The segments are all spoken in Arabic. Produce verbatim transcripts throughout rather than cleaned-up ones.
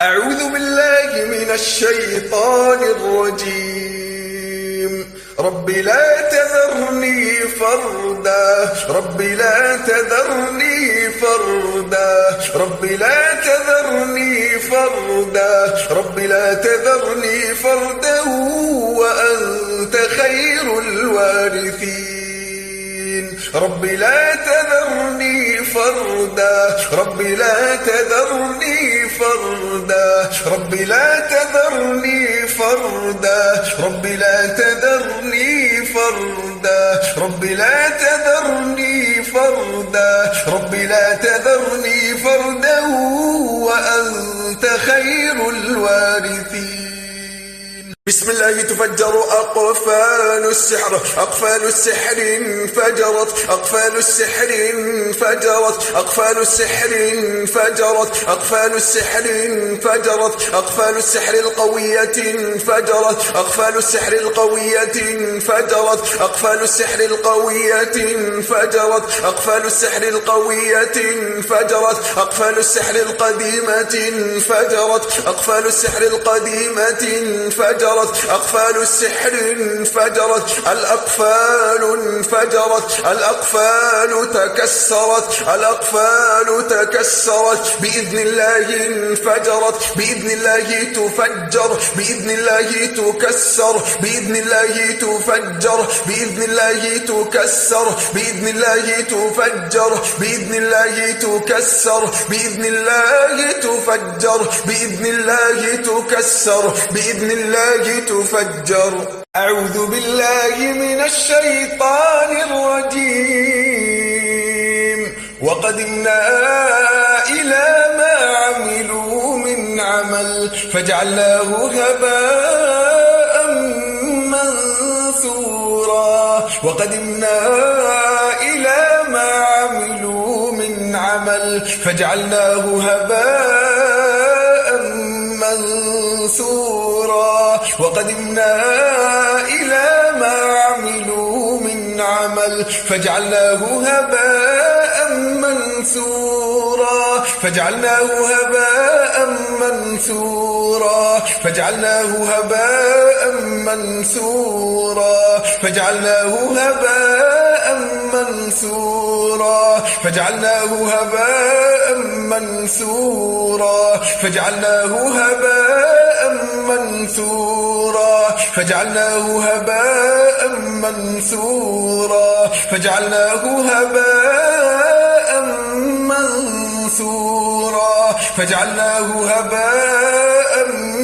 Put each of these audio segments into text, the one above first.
أعوذ بالله من الشيطان الرجيم. رب لا تذرني فردا، رب لا تذرني فردا، رب لا تذرني فردا، رب لا تذرني فردا وأنت خير الوارثين. رب لا تذرني فردا، رب لا تذرني فردا، رب لا تذرني فردا، رب لا تذرني فردا، رب لا تذرني فردا، رب لا تذرني فردا وأنت خير الوارثين. بسم الله تفجر أقفال السحر، أقفال السحر انفجرت، أقفال السحر انفجرت، أقفال السحر انفجرت، أقفال السحر انفجرت، أقفال السحر القوية انفجرت، أقفال السحر القوية انفجرت، أقفال السحر القوية انفجرت، أقفال السحر القوية انفجرت، أقفال السحر القديمة انفجرت، أقفال السحر القديمة انفجرت، أقفال السحر انفجرت، الأقفال انفجرت، الأقفال تكسرت، الأقفال تكسرت، بإذن الله انفجرت، بإذن الله تفجر، بإذن الله تكسر، بإذن الله تفجر، بإذن الله تكسر، بإذن الله تفجر، بإذن الله تكسر، بإذن الله تفجر، بإذن الله تكسر، بإذن الله تفجر. أعوذ بالله من الشيطان الرجيم. وقدمنا إلى ما عملوا من عمل فجعلناه هباء منثورا. وقدمنا إلى ما عملوا من عمل فجعلناه هباء منثورا. وقدمنا إلى ما عملوا من عمل فجعلناه هباء منثورا. فجعلناه هباء منثورا. فجعلناه هباء منثورا. فجعلناه هباء منثورا. فجعلناه هباء منثورا. فجعلناه هباء منثورا. فجعلناه هباء منثورا. فجعلناه هباء منثورا. فجعلناه هباء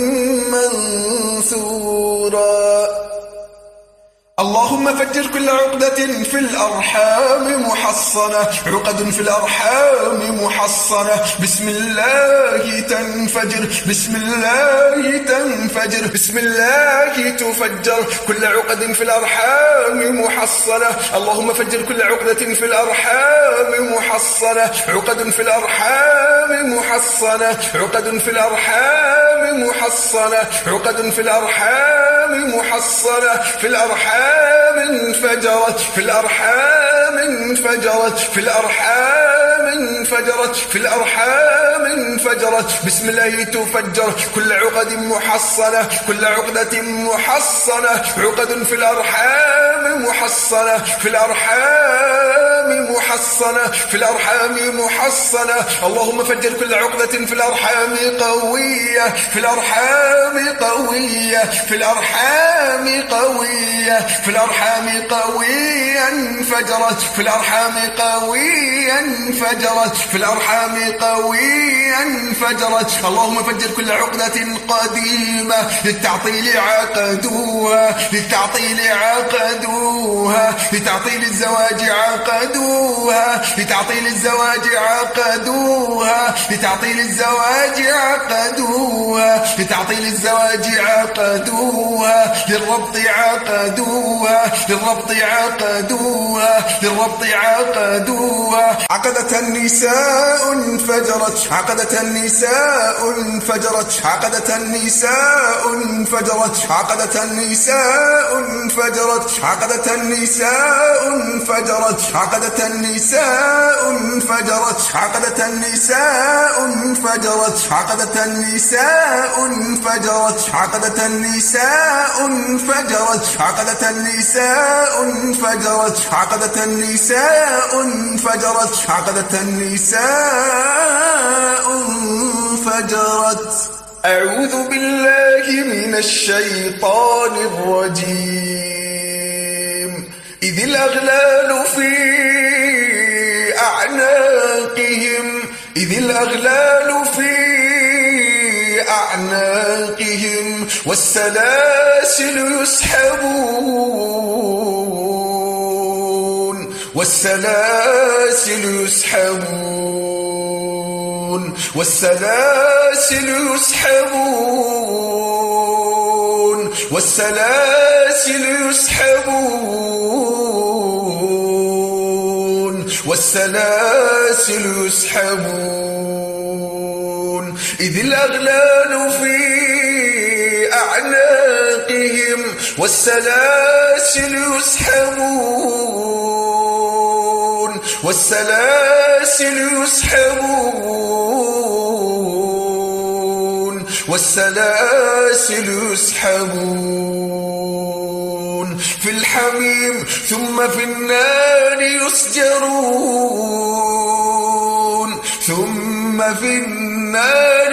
منثورا. اللهم فجر كل عقدة في الأرحام محصنة، عقد في الأرحام محصنة، بسم الله تنفجر، بسم الله تنفجر، بسم الله تفجر كل عقد في الأرحام محصنة. اللهم فجر كل عقدة في الأرحام محصنة، عقد في الأرحام محصنة، عقد في الأرحام محصنة، عقد في الأرحام محصنة، في الأرحام انفجرت، في الأرحام انفجرت، في الأرحام انفجرت، في الأرحام انفجرت، بسم الله تفجر كل عقد محصنة، كل عقدة محصنة، عقد في الأرحام محصنة، في الأرحام محصنة، في الأرحام محصنة. اللهم فجر كل عقدة في الأرحام قوية، في الأرحام قوية، في الأرحام قوية، في الأرحام قوية انفجرت، في الأرحام قوية انفجرت، في الأرحام قوية انفجرت. اللهم فجر كل عقدة قديمة للتعطيل عقدوها، للتعطيل عقدوها، لتعطيل الزواج عقدوها، لتعطيل الزواج عقدوها، لتعطيل الزواج عقدوها، لتعطيل الزواج عقدوها، للربط عقدوها، للربط عقدوها، للربط عقدوها. عقدة النساء انفجرت، عقدة النساء النساء انفجرت عقدة النساء انفجرت عقدة النساء انفجرت عقدة النساء انفجرت عقدة النساء انفجرت عقدة النساء انفجرت عقدة النساء انفجرت عقدة النساء انفجرت عقدة النساء انفجرت عقدة النساء انفجرت عقدة النساء انفجرت. أعوذ بالله من الشيطان الرجيم. إذ الأغلال في أعناقهم إذ الأغلال في أعناقهم والسلاسل يسحبون والسلاسل يسحبون والسلاسل يسحبون والسلاسل يسحبون والسلاسل يسحبون. إذ الأغلال في أعناقهم والسلاسل يسحبون والسلاسل يسحبون والسلاسل يسحبون في الحميم ثم في النار يسجرون ثم في النار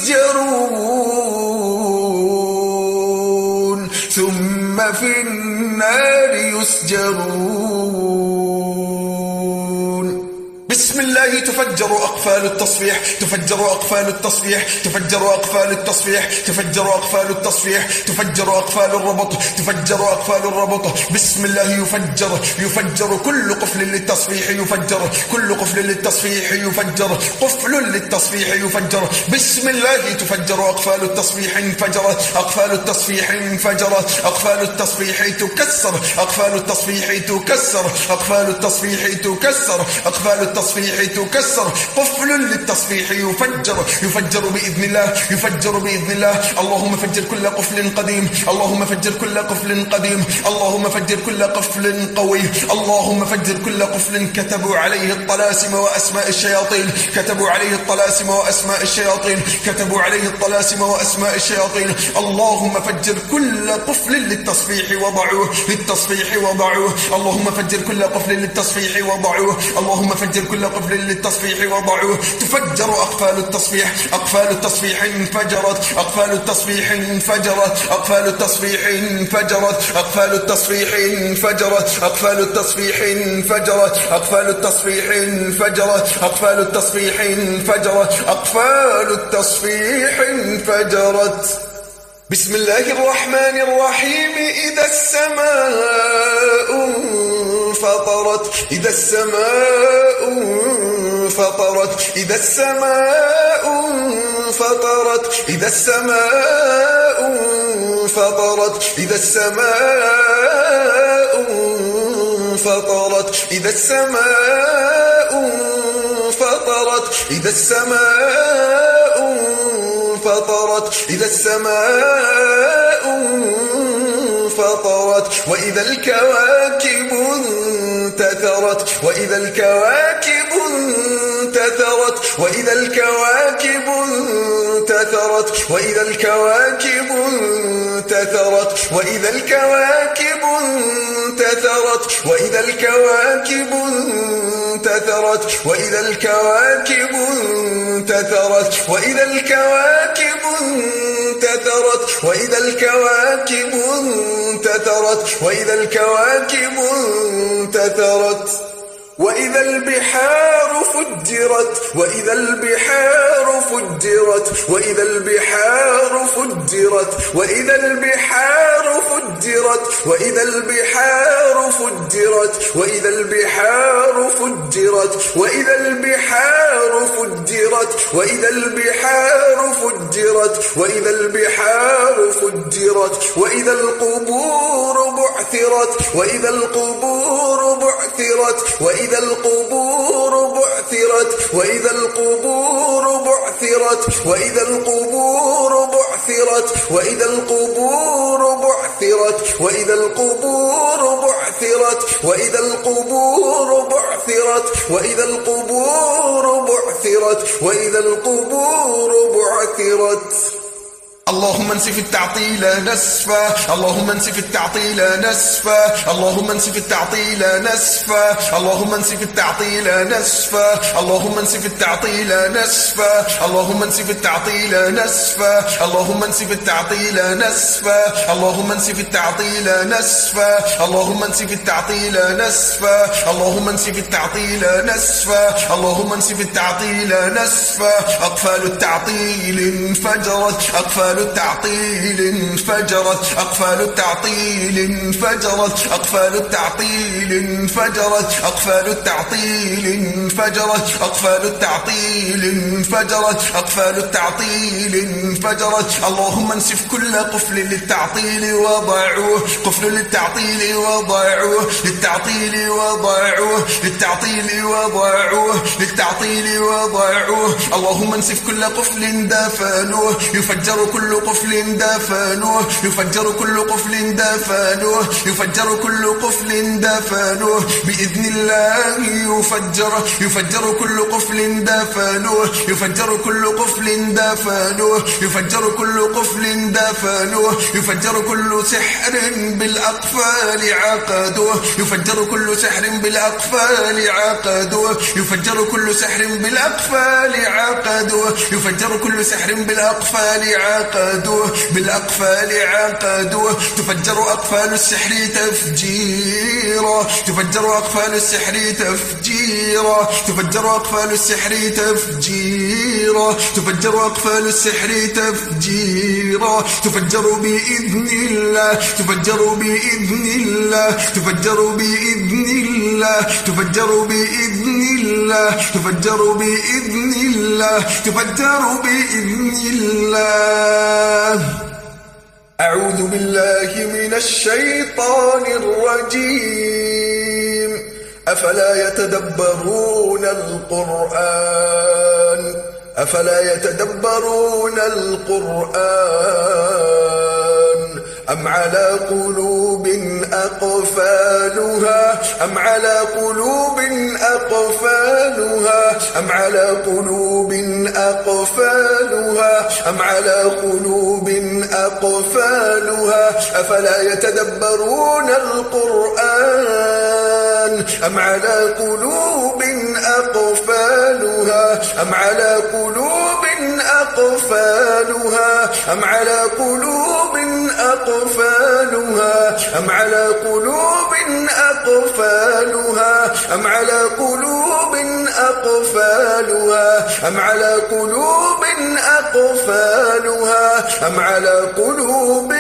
يسجرون ثم في النار يسجرون. بسم الله تفجر أقفال التصفيح تفجر أقفال التصفيح تفجر أقفال التصفيح تفجر أقفال التصفيح تفجر أقفال الربط تفجر أقفال الربط. بسم الله يفجر يفجر كل قفل للتصفيح يفجر كل قفل للتصفيح يفجر قفل للتصفيح يفجر. بسم الله تفجر أقفال التصفيح انفجرت أقفال التصفيح انفجرت أقفال التصفيح تكسر أقفال التصفيح تكسر أقفال التصفيح تكسر أقفال التصفيح تكسر قفل للتصفيح يفجر يفجر بإذن الله يفجر بإذن الله. اللهم فجر كل قفل قديم اللهم فجر كل قفل قديم اللهم فجر كل قفل قوي اللهم فجر كل قفل كتبوا عليه الطلاسم وأسماء الشياطين كتبوا عليه الطلاسم وأسماء الشياطين كتبوا عليه الطلاسم وأسماء الشياطين. اللهم فجر كل قفل للتصفيح وضعوه للتصفيح وضعوه اللهم فجر كل قفل للتصفيح وضعوه اللهم فجر كل قفل للتصفيح وضعوه. تفجر أقفال التصفيح أقفال التصفيح انفجرت أقفال التصفيح انفجرت أقفال التصفيح انفجرت أقفال التصفيح انفجرت أقفال التصفيح انفجرت أقفال التصفيح انفجرت أقفال التصفيح انفجرت أقفال التصفيح انفجرت. بسم الله الرحمن الرحيم. إذا السماء انفطرت إذا السماء انفطرت إذا السماء انفطرت إذا السماء انفطرت إذا السماء انفطرت إذا السماء انفطرت إذا السماء انفطرت إذا السماء انفطرت وإذا الكواكب انتثرت وإذا الكواكب انتثرت وإذا الكواكب انتثرت وإذا الكواكب انتثرت وإذا الكواكب انتثرت وإذا الكواكب انتثرت وإذا الكواكب انتثرت وإذا الكواكب انتثرت وإذا الكواكب انتثرت وإذا الكواكب انتثرت وإذا البحار فجرت وإذا البحار فجرت وإذا البحار فجرت وإذا البحار فجرت وإذا البحار فجرت وإذا البحار فجرت وإذا البحار فجرت وإذا البحار فجرت وإذا البحار فجرت وإذا القبور بعثرت وإذا القبور بعثرت وإذا القبور بعثرت وإذا القبور بعثرت وإذا القبور بعثرت وإذا القبور بعثرت وإذا القبور بعثرت وإذا القبور بعثرت وإذا القبور بعثرت وإذا القبور بعثرت. اللهم انسف التعطيل نسفا اللهم انسف التعطيل نسفا اللهم انسف التعطيل نسفا اللهم انسف التعطيل نسفا اللهم انسف التعطيل نسفا اللهم انسف التعطيل نسفا اللهم انسف التعطيل نسفا اللهم انسف التعطيل نسفا اللهم انسف التعطيل نسفا اللهم انسف التعطيل نسفا اللهم انسف التعطيل نسفا. أقفال التعطيل انفجرت أقفال التعطيل انفجرت أقفال التعطيل انفجرت أقفال التعطيل انفجرت أقفال التعطيل انفجرت أقفال التعطيل انفجرت أقفال التعطيل انفجرت. اللهم انسف كل قفل للتعطيل وضعوه قفل للتعطيل وضعوه للتعطيل وضعوه للتعطيل وضعوه للتعطيل وضعوه. اللهم انسف كل قفل دفنوه يفجر كل قفل دفنوه يفجر كل قفل دفنوه يفجر كل قفل دفنوه بإذن الله يفجر يفجر كل قفل دفنوه يفجر كل قفل دفنوه يفجر كل قفل دفنوه يفجر كل سحر بالأقفال عقدوه يفجر كل سحر بالأقفال عقدوه يفجر كل سحر بالأقفال عقدوه يفجر كل سحر بالأقفال عقدوه بالأقفال عقدوه. تفجر أقفال السحر تفجيرا تفجر أقفال السحر تفجيرا تفجر أقفال السحر تفجيرا تفجر أقفال السحر تفجيرا تفجر بإذن الله تفجر بإذن الله تفجر بإذن الله تفجر بإذن الله تفجر بإذن الله تفجر بإذن الله. أعوذ بالله من الشيطان الرجيم. أفلا يتدبرون القرآن أفلا يتدبرون القرآن أم على قلوب أقفالها أم على قلوب أقفالها أم على قلوب أقفالها أم على قلوب أقفالها. أفلا يتدبرون القرآن أم على قلوب أقفالها أم على قلوب أقفالها أم على قلوب أقفالها أم على قلوب أقفالها أم على قلوب أقفالها أم على قلوب أقفالها أم على قلوب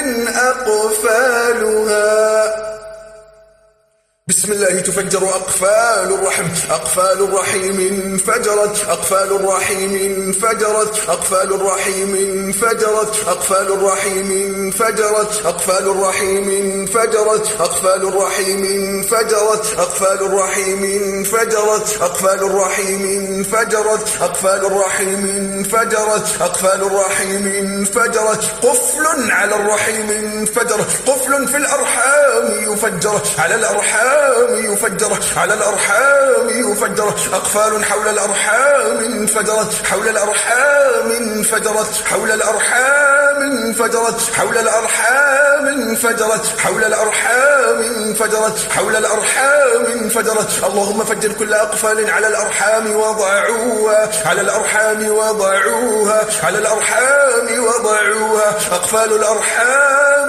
أقفالها. بسم الله تفجر أقفال الرحم أقفال الرحيم انفجرت أقفال الرحيم انفجرت أقفال الرحيم انفجرت أقفال الرحيم انفجرت أقفال الرحيم انفجرت أقفال الرحيم انفجرت أقفال الرحيم انفجرت أقفال الرحيم انفجرت أقفال الرحيم انفجرت أقفال الرحيم انفجرت. قفل على الرحيم انفجر قفل في الأرحام يفجر على الأرحام يفجر على الأرحام يفجر. أقفال حول الأرحام انفجرت حول الأرحام انفجرت حول الأرحام انفجرت حول الأرحام انفجرت حول الأرحام انفجرت حول الأرحام انفجرت. اللهم فجر كل أقفال على الأرحام وضعوها على الأرحام وضعوها على الأرحام وضعوها. أقفال الأرحام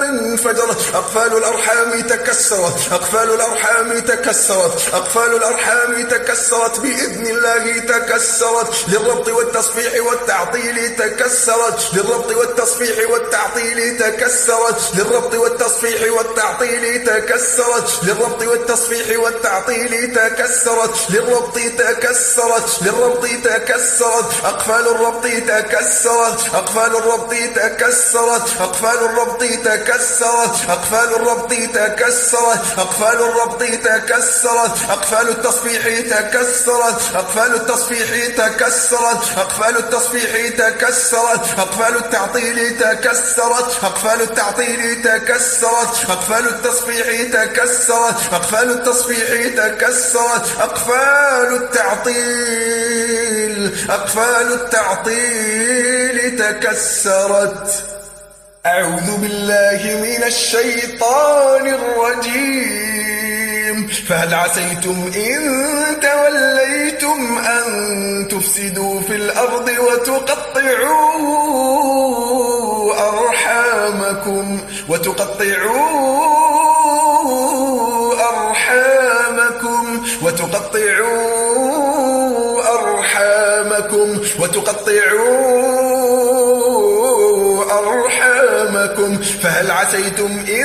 انفجرت، أقفال الأرحام تكسرت، أقفال الأرحام تكسرت، أقفال الأرحام تكسرت بإذن الله تكسرت، للربط والتصفيح والتعطيل تكسرت، للربط والتصفيح والتعطيل تكسرت، للربط والتصفيح والتعطيل تكسرت، للربط والتصفيح والتعطيل تكسرت، للربط تكسرت، للربط تكسرت، أقفال الربط تكسرت، أقفال الربط تكسرت، أقفال الربط تكسرت، أقفال الربط تكسرت، أقفال الربط تكسرت، أقفال التصفيح تكسرت، أقفال التصفيح تكسرت، أقفال التصفيح تكسرت، أقفال التعطيل تكسرت، أقفال التعطيل تكسرت، أقفال التصفيح تكسرت، أقفال التصفيح تكسرت، أقفال التعطيل، أقفال التعطيل تكسرت. أعوذ بالله من الشيطان الرجيم. فهل عسيتم إن توليتم أن تفسدوا في الأرض وتقطعوا أرحامكم وتقطعوا أرحامكم وتقطعوا أرحامكم وتقطعوا أرحامكم فهل عسيتم إن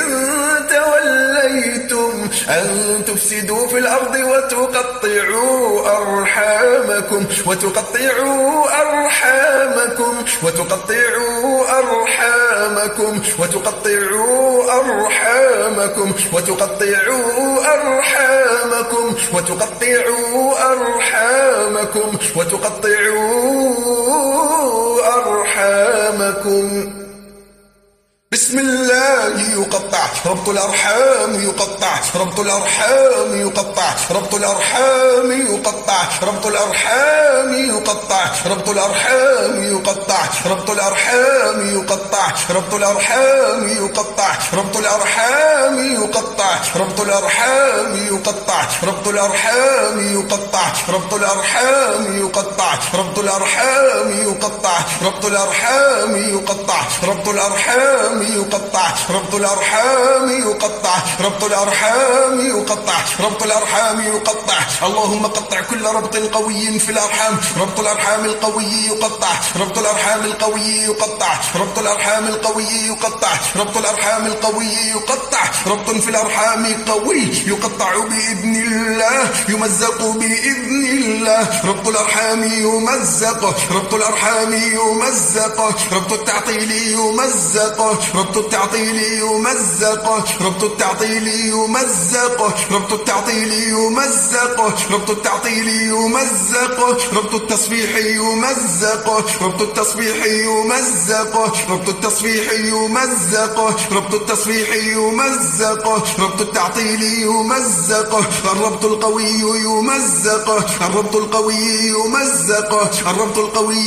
توليتم أن تفسدوا في الأرض وتقطعوا أرحامكم وتقطعوا أرحامكم وتقطعوا أرحامكم وتقطعوا أرحامكم وتقطعوا أرحامكم وتقطعوا أرحامكم وتقطعوا أرحامكم. بسم الله يقطع ربط الأرحام يقطع ربط الأرحام يقطع ربط الأرحام يقطع ربط الأرحام يقطع ربط الأرحام يقطع ربط الأرحام يقطع ربط الأرحام يقطع ربط الأرحام يقطع ربط الأرحام يقطع ربط الأرحام يقطع ربط الأرحام يقطع ربط الأرحام يقطع ربط الأرحام يقطع ربط الأرحام يقطع ربط الأرحام يقطع ربط الأرحام يقطع ربط الأرحام يقطع. اللهم قطع كل ربط قوي في الأرحام. ربط الأرحام القوي يقطع ربط الأرحام القوي يقطع ربط الأرحام القوي يقطع ربط الأرحام القوي يقطع. ربط في الأرحام قوي يقطع بإذن الله يمزق بإذن الله. ربط الأرحام يمزق ربط الأرحام يمزق ربط التعطيل يمزق ربط التعطيل يمزق ربط التعطيل يمزق ربط التعطيل يمزق ربط التعطيل يمزق ربط التصفيح يمزق ربط التصفيح يمزق ربط التصفيح يمزق ربط التصفيح يمزق ربط التعطيل يمزق. الربط القوي يمزق الربط القوي يمزق الربط القوي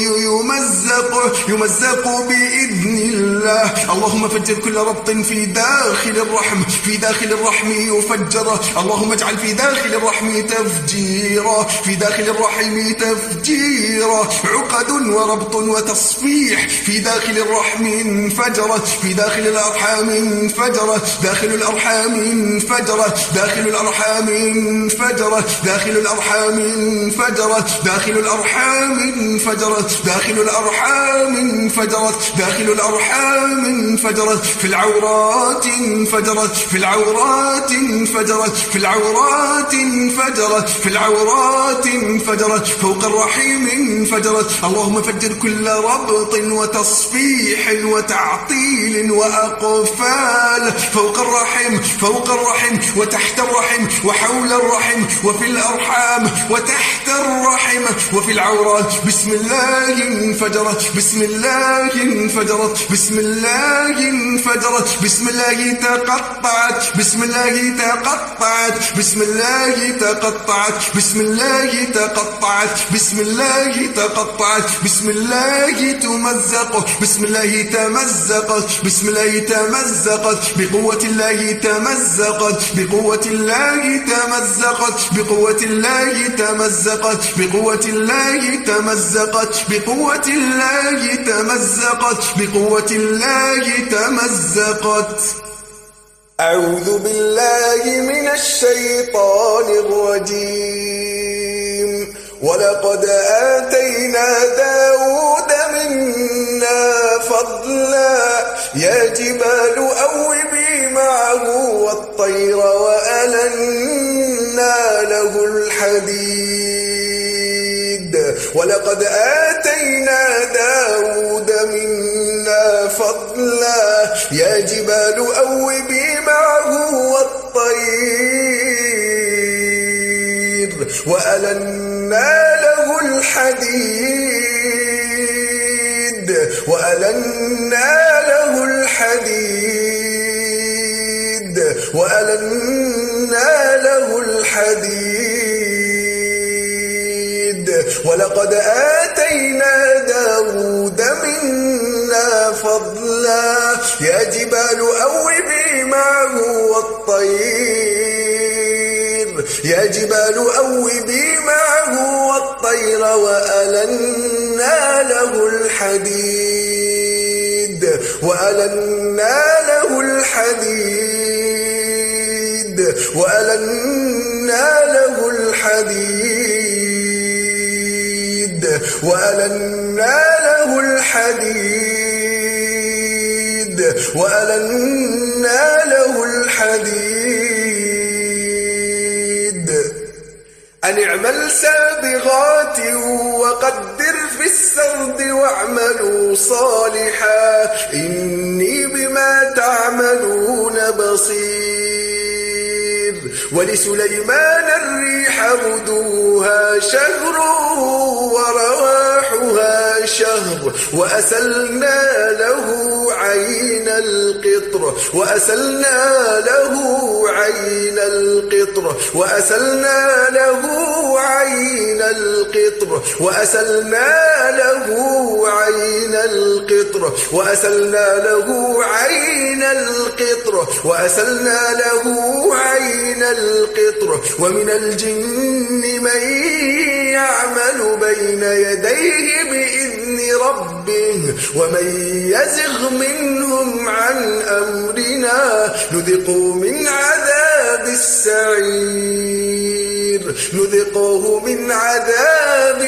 يمزق يمزق بإذن الله. اللهم فجر كل ربط في داخل الرحم في داخل الرحم يفجر. اللهم اجعل في داخل الرحم تفجيرا في داخل الرحم تفجيرا. عقد وربط وتصفيح في داخل الرحم انفجرت في داخل الأرحام انفجرت داخل الأرحام انفجرت داخل الأرحام انفجرت داخل الأرحام انفجرت داخل الأرحام انفجرت داخل الأرحام انفجرت داخل الأرحام انفجرت في العورات انفجرت في العورات انفجرت في العورات انفجرت في العورات انفجرت فوق الرحيم انفجرت. اللهم فجر كل ربط وتصفيح وتعطيل وأقفال فوق الرحم فوق الرحم وتحت الرحم وحول الرحم وفي الأرحام وتحت الرحم وفي العورات. بسم الله انفجرت بسم الله انفجرت بسم الله انفجرت بسم الله تقطعت بسم الله تقطعت بسم الله تقطعت بسم الله تقطعت بسم الله تقطعت بسم الله تمزق بسم الله تمزقت بسم الله تمزقت بقوة الله تمزقت بقوة الله تمزقت بقوة الله تمزقت بقوة الله تمزقت بقوة الله تمزقت بقوة الله تمزقت. أعوذ بالله من الشيطان الرجيم. ولقد آتينا داود منا فضلا يا جبال أوبي معه والطير وألنا له الحديد. ولقد آتينا داود منا فضلا يا جبال أوبي معه والطير وألنا له الحديد وألنا له الحديد وألنا له الحديد. ولقد آتينا داود منا فضلا يا جبال أوبي معه والطير يا جبال أوبي معه والطير وألنا له الحديد وألنا له الحديد وألنا له الحديد وألنا له الحديد وألنا له الحديد. أن اعمل سابغات وقدر في السرد واعملوا صالحا إني بما تعملون بصير. ولسليمان الريح غدوها شهر ورواحها شهر وأسلنا له عين القطر وأسلنا له عين القطر وأسلنا له عين القطر وأسلنا له عين القطر وأسلنا له عين القطر وأسلنا له عين القطر. ومن الجن من يعمل بين يديه بإذن ربه ومن يزغ منهم عن أمرنا نذقه من عذاب السعير نذقه من عذاب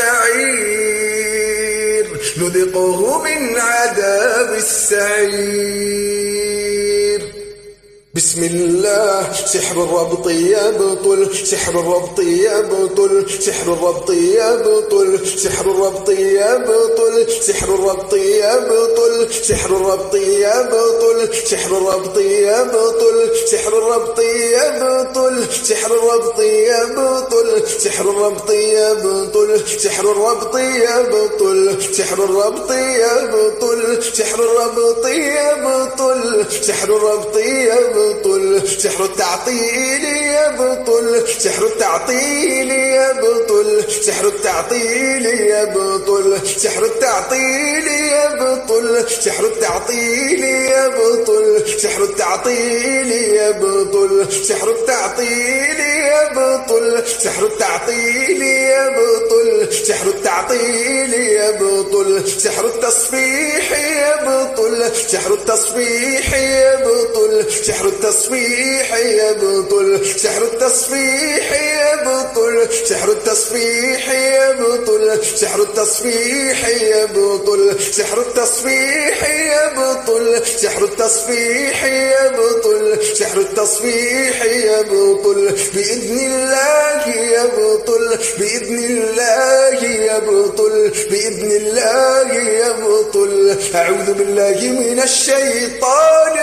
السعير نذقه من عذاب السعير. بسم الله. سحر الربط يبطل سحر الربط يبطل سحر الربط يبطل سحر الربط يبطل سحر الربط يبطل سحر الربط يبطل سحر الربط يبطل سحر الربط يبطل سحر الربط يبطل سحر الربط يبطل سحر الربط يبطل سحر الربط يبطل سحر الربط يبطل سحر الربط يبطل سحر التعطيل يبطل سحر التعطيل يبطل سحر التعطيل يبطل سحر التعطيل يبطل سحر التعطيل يبطل سحر التعطيل يبطل سحر التعطيل يبطل سحر التعطيل يبطل سحر التعطيل يبطل سحر التصفيح يبطل سحر التصفيح يبطل سحر التصفيح يبطل سحر التصفيح يبطل سحر التصفيح يبطل سحر التصفيح يبطل سحر التصفيح يبطل سحر التصفيح يبطل سحر التصفيح يبطل بإذن الله يبطل بإذن الله يبطل بإذن الله يبطل. أعوذ بالله من الشيطان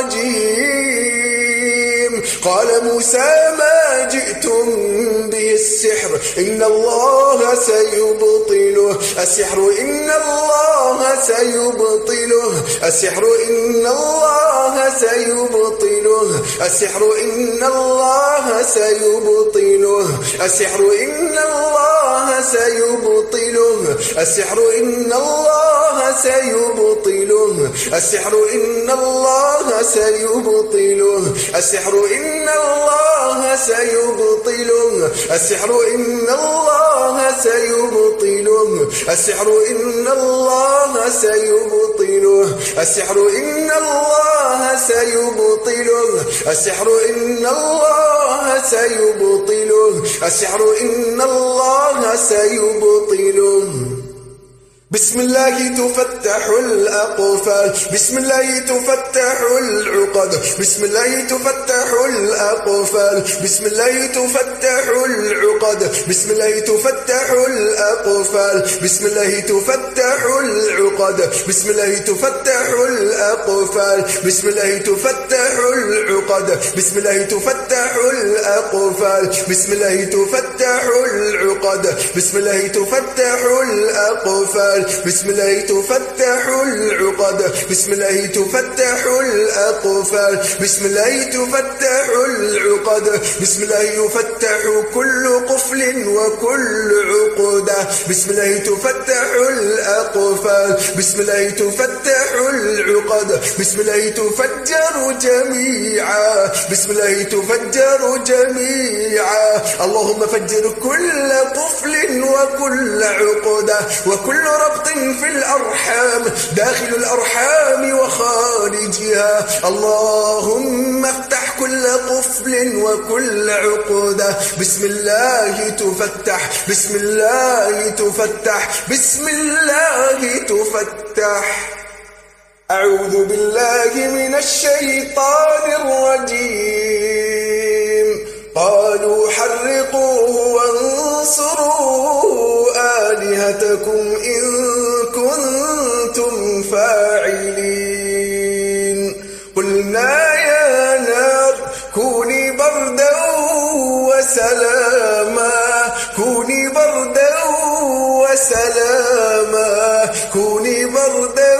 الرجيم. قال موسى ما جئتم به السحر إن الله سيبطله السحر إن الله سيبطله السحر إن الله سيبطله السحر إن الله سيبطله السحر إن الله سيبطله السحر إن الله سيبطله السحر إن الله سيبطله السحر إن الله سيبطله السحر إن الله سيبطله السحر إن الله سيبطله السحر إن الله الله سيبطله السحر إن الله سيبطله السحر إن الله سيبطله بسم الله تفتح الأقفال بسم الله تفتح العقد بسم الله تفتح الأقفال بسم الله تفتح العقد بسم الله تفتح الأقفال بسم الله تفتح العقد بسم الله تفتح الأقفال بسم الله تفتح العقد بسم الله تفتح الأقفال بسم الله تفتح العقد بسم الله تفتح الأقفال بسم الله تفتح العقد بسم الله تفتح الأقفال بسم الله تفتح العقد بسم الله يفتح كل قفل وكل عقدة بسم الله تفتح الأقفال بسم الله تفتح العقد بسم الله تفجر جميعا بسم الله تفجر جميعا اللهم فجر كل قفل وكل عقدة وكل ربط في الأرحام داخل الأرحام وخارجها اللهم افتح كل قفل وكل عقدة بسم الله تفتح بسم الله تفتح بسم الله تفتح أعوذ بالله من الشيطان الرجيم قالوا حرقوه وانصروا آلهتكم إن كنتم فاعلين قلنا يا نار كوني بردا وسلاما كوني بردا وسلاما كوني بردا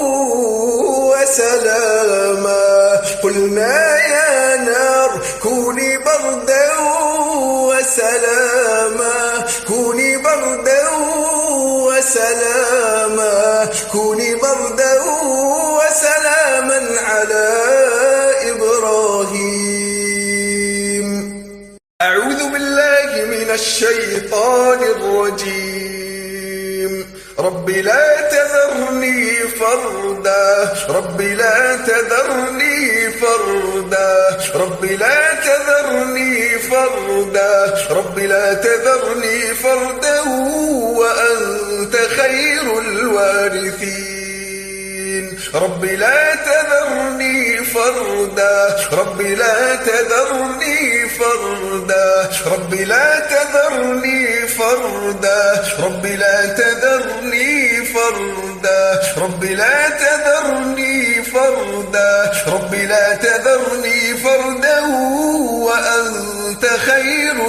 وسلاما قلنا يا نار كوني بردا وسلاما كوني بردا وسلاما كوني بردا وسلاما على إبراهيم أعوذ بالله من الشيطان الرجيم رب لا تذرني فردا رب لا تذرني فردا رب لا تذرني فردا رب لا تذرني فردا وأنت خير الوارثين رب لا تذرني فردا رب لا تذرني فردا رب لا تذرني فردا رب لا تذرني فردا رب لا تذرني فردا رب لا تذرني فردا وأنت خير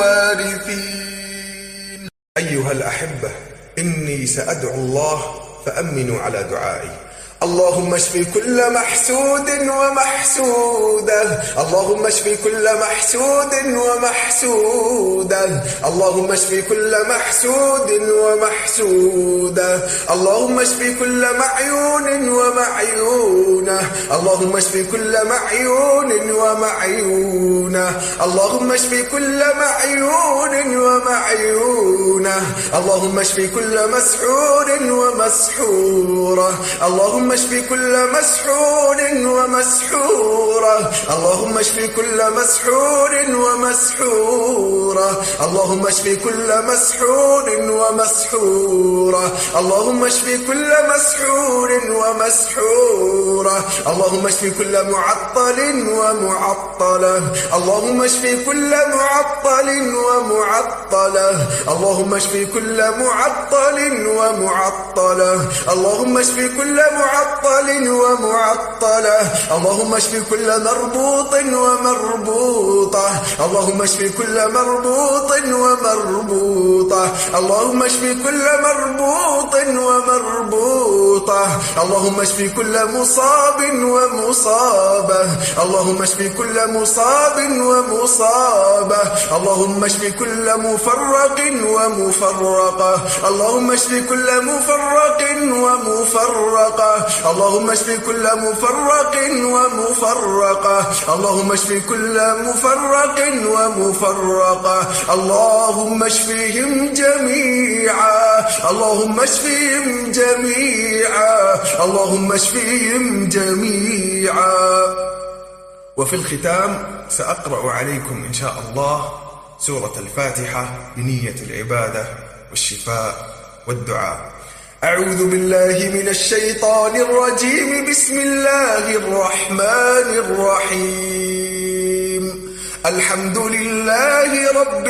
الوارثين أيها الأحبة إني سأدعو الله فأمنوا على دعائي اللهم اشف كل محسود ومحسودة اللهم اشف كل محسود ومحسودة اللهم اشف كل محسود ومحسودة اللهم اشف كل معيون ومعيونة اللهم اشف كل معيون ومعيونة اللهم اشف كل معيون ومعيونة اللهم اشف كل مسحور ومسحورة اللهم اشف كل مسحور ومسحورة اللهم اشف كل مسحور ومسحورة اللهم اشف كل مسحور ومسحورة اللهم اشف كل مسحور ومسحورة اللهم اشف كل معطل ومعطلة اللهم اشف كل معطل ومعطلة اللهم اشف كل معطل ومعطلة اللهم اشف كل معطل ومعطلة اللهم اشف كل مربوط ومربوطة اللهم اشف كل مربوط ومربوطة اللهم اشف كل مربوط ومربوطة اللهم اشف كل مصاب ومصابة اللهم اشف كل مصاب ومصابة اللهم اشف كل مفرق ومفرقة اللهم اشف كل مفرق ومفرقة اللهم اشف كل مفرق ومفرقة اللهم اشف كل مفرق ومفرقة اللهم اشفهم جميعا اللهم اشفهم جميعا اللهم اشفهم جميعا. وفي الختام سأقرأ عليكم إن شاء الله سورة الفاتحة بنية العبادة والشفاء والدعاء. أعوذ بالله من الشيطان الرجيم. بسم الله الرحمن الرحيم. الحمد لله رب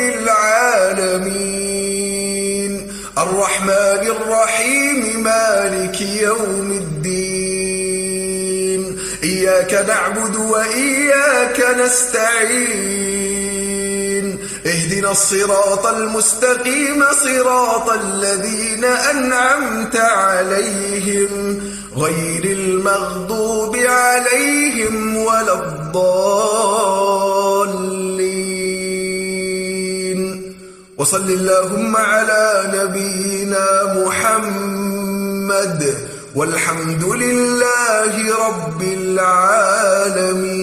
العالمين الرحمن الرحيم مالك يوم الدين إياك نعبد وإياك نستعين اهدنا الصراط المستقيم صراط الذين أنعمت عليهم غير المغضوب عليهم ولا الضالين. وصل اللهم على نبينا محمد والحمد لله رب العالمين.